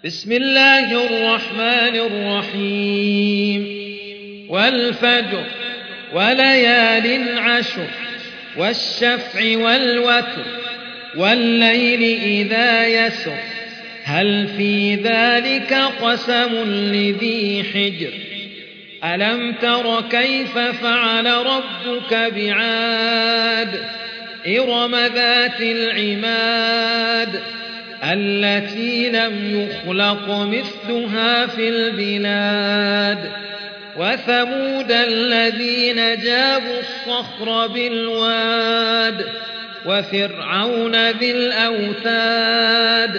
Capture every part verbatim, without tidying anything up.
بسم الله الرحمن الرحيم والفجر وليال عشر والشفع والوتر والليل إذا يسر هل في ذلك قسم لذي حجر ألم تر كيف فعل ربك بعاد إرم ذات العماد التي لم يخلق مثلها في البلاد وثمود الذين جابوا الصخر بالواد وفرعون ذي الأوتاد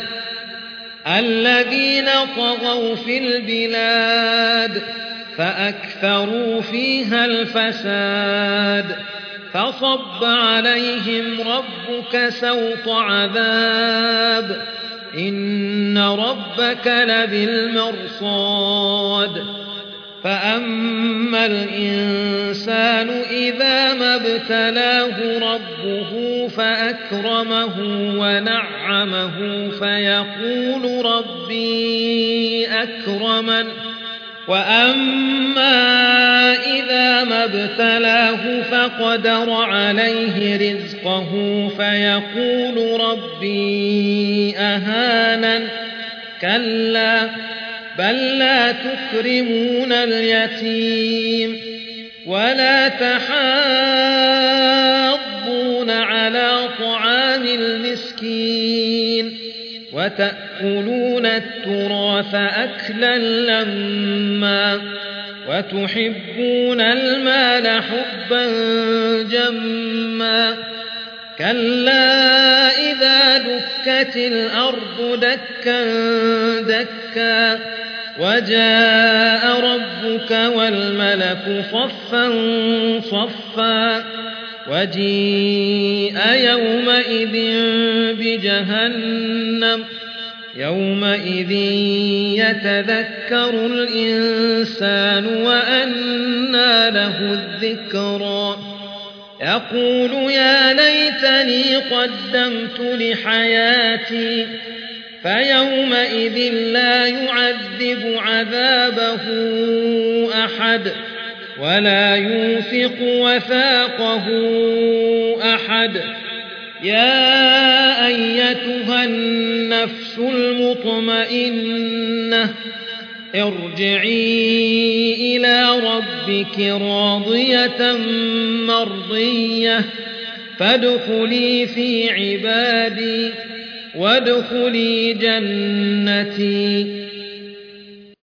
الذين طغوا في البلاد فأكثروا فيها الفساد فصب عليهم ربك سوط عذاب إن ربك لبالمرصاد فأما الإنسان إذا ما ابتلاه ربه فأكرمه ونعمه فيقول ربي أكرمن وأما إذا ما ابتلاه فقدر عليه رزقه فيقول ربي أهانن كلا بل لا تكرمون اليتيم ولا تحاضون على طعام المسكين وتأكلون التراث أكلا لما وتحبون المال حبا جما كلا إذا دكت الأرض دكا دكا وجاء ربك والملك صفا صفا وجيء يومئذ بجهنم يومئذ يتذكر الإنسان وأنى له الذكرى يقول يا ليتني قدمت لحياتي فيومئذ لا يعذب عذابه أحد ولا يوثق وثاقه أحد يا أيتها النفس المطمئنة ارجعي إلى ربك راضية مرضية فادخلي في عبادي وادخلي جنتي